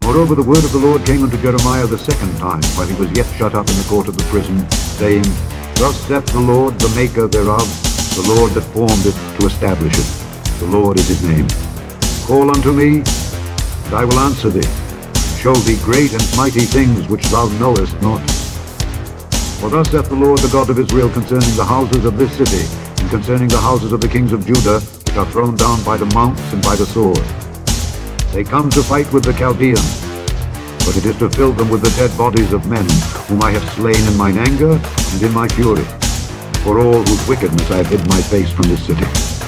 Moreover, the word of the Lord came unto Jeremiah the second time, while he was yet shut up in the court of the prison, saying, Thus saith the Lord, the maker thereof, the Lord that formed it to establish it. The Lord is his name. Call unto me, and I will answer thee, and show thee great and mighty things which thou knowest not. For thus saith the Lord, the God of Israel, concerning the houses of this city, and concerning the houses of the kings of Judah, which are thrown down by the mounts and by the sword. They come to fight with the Chaldeans, but it is to fill them with the dead bodies of men, whom I have slain in mine anger and in my fury, for all whose wickedness I have hid my face from this city.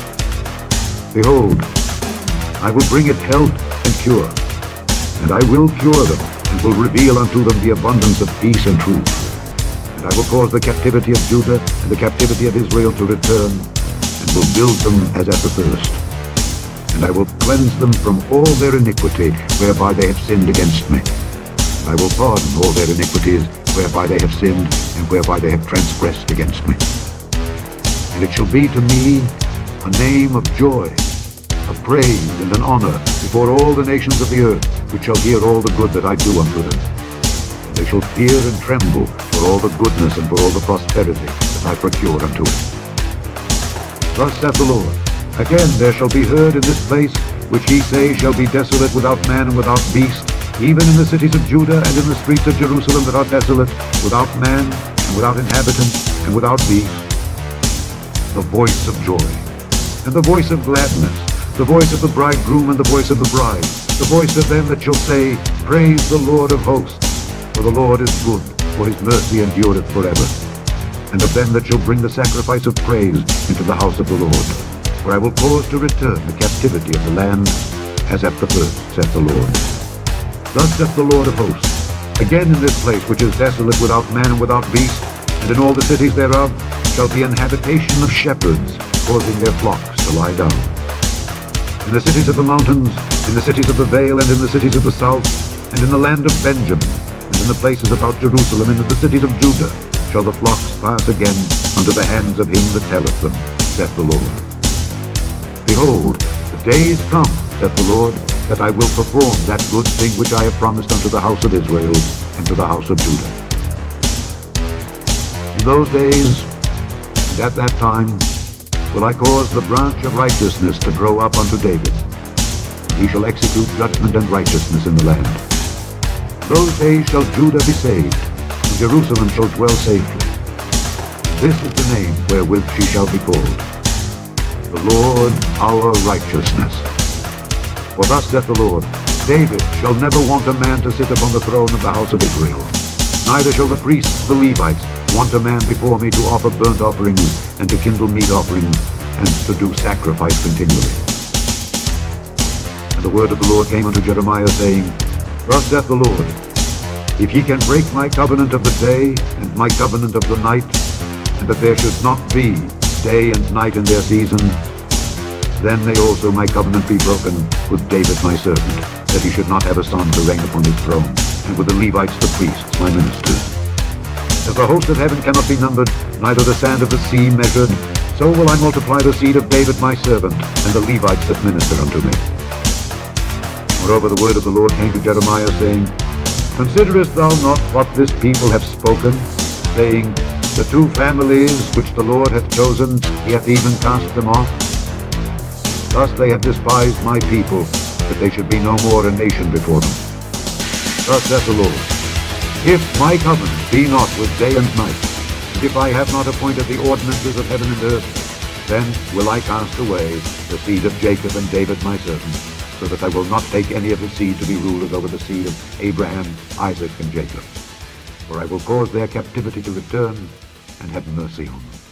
Behold, I will bring it health and cure, and I will cure them, and will reveal unto them the abundance of peace and truth. And I will cause the captivity of Judah and the captivity of Israel to return, and will build them as at the first. And I will cleanse them from all their iniquity, whereby they have sinned against me. And I will pardon all their iniquities, whereby they have sinned, and whereby they have transgressed against me. And it shall be to me a name of joy, of praise and an honor before all the nations of the earth, which shall hear all the good that I do unto them. And they shall fear and tremble for all the goodness and for all the prosperity that I procure unto it. Thus saith the Lord, Again there shall be heard in this place, which ye say shall be desolate without man and without beast, even in the cities of Judah and in the streets of Jerusalem that are desolate, without man and without inhabitant and without beast, the voice of joy, and the voice of gladness, the voice of the bridegroom and the voice of the bride, the voice of them that shall say, Praise the Lord of hosts, for the Lord is good, for his mercy endureth forever. And of them that shall bring the sacrifice of praise into the house of the Lord. For I will cause to return the captivity of the land as at the first, saith the Lord. Thus saith the Lord of hosts, Again in this place which is desolate without man and without beast, and in all the cities thereof, shall be an habitation of shepherds, causing their flocks to lie down. In the cities of the mountains, in the cities of the vale, and in the cities of the south, and in the land of Benjamin, and in the places about Jerusalem, and in the cities of Judah, shall the flocks pass again unto the hands of him that telleth them, saith the Lord. Behold, the days come, saith the Lord, that I will perform that good thing which I have promised unto the house of Israel and to the house of Judah. In those days, and at that time, will I cause the branch of righteousness to grow up unto David. And he shall execute judgment and righteousness in the land. Those days shall Judah be saved, and Jerusalem shall dwell safely. This is the name wherewith she shall be called, the Lord our righteousness. For thus saith the Lord, David shall never want a man to sit upon the throne of the house of Israel. Neither shall the priests, the Levites, want a man before me to offer burnt offerings, and to kindle meat offerings, and to do sacrifice continually. And the word of the Lord came unto Jeremiah, saying, Thus saith the Lord, If ye can break my covenant of the day, and my covenant of the night, and that there should not be day and night in their season, then may also my covenant be broken with David my servant, that he should not have a son to reign upon his throne, and with the Levites the priests my ministers. As the host of heaven cannot be numbered, neither the sand of the sea measured, so will I multiply the seed of David my servant, and the Levites that minister unto me. Moreover, the word of the Lord came to Jeremiah, saying, Considerest thou not what this people have spoken, saying, The two families which the Lord hath chosen, he hath even cast them off? Thus they have despised my people, that they should be no more a nation before them. Thus saith the Lord, If my covenant be not with day and night, and if I have not appointed the ordinances of heaven and earth, then will I cast away the seed of Jacob and David my servant, so that I will not take any of his seed to be rulers over the seed of Abraham, Isaac, and Jacob. For I will cause their captivity to return, and have mercy on them.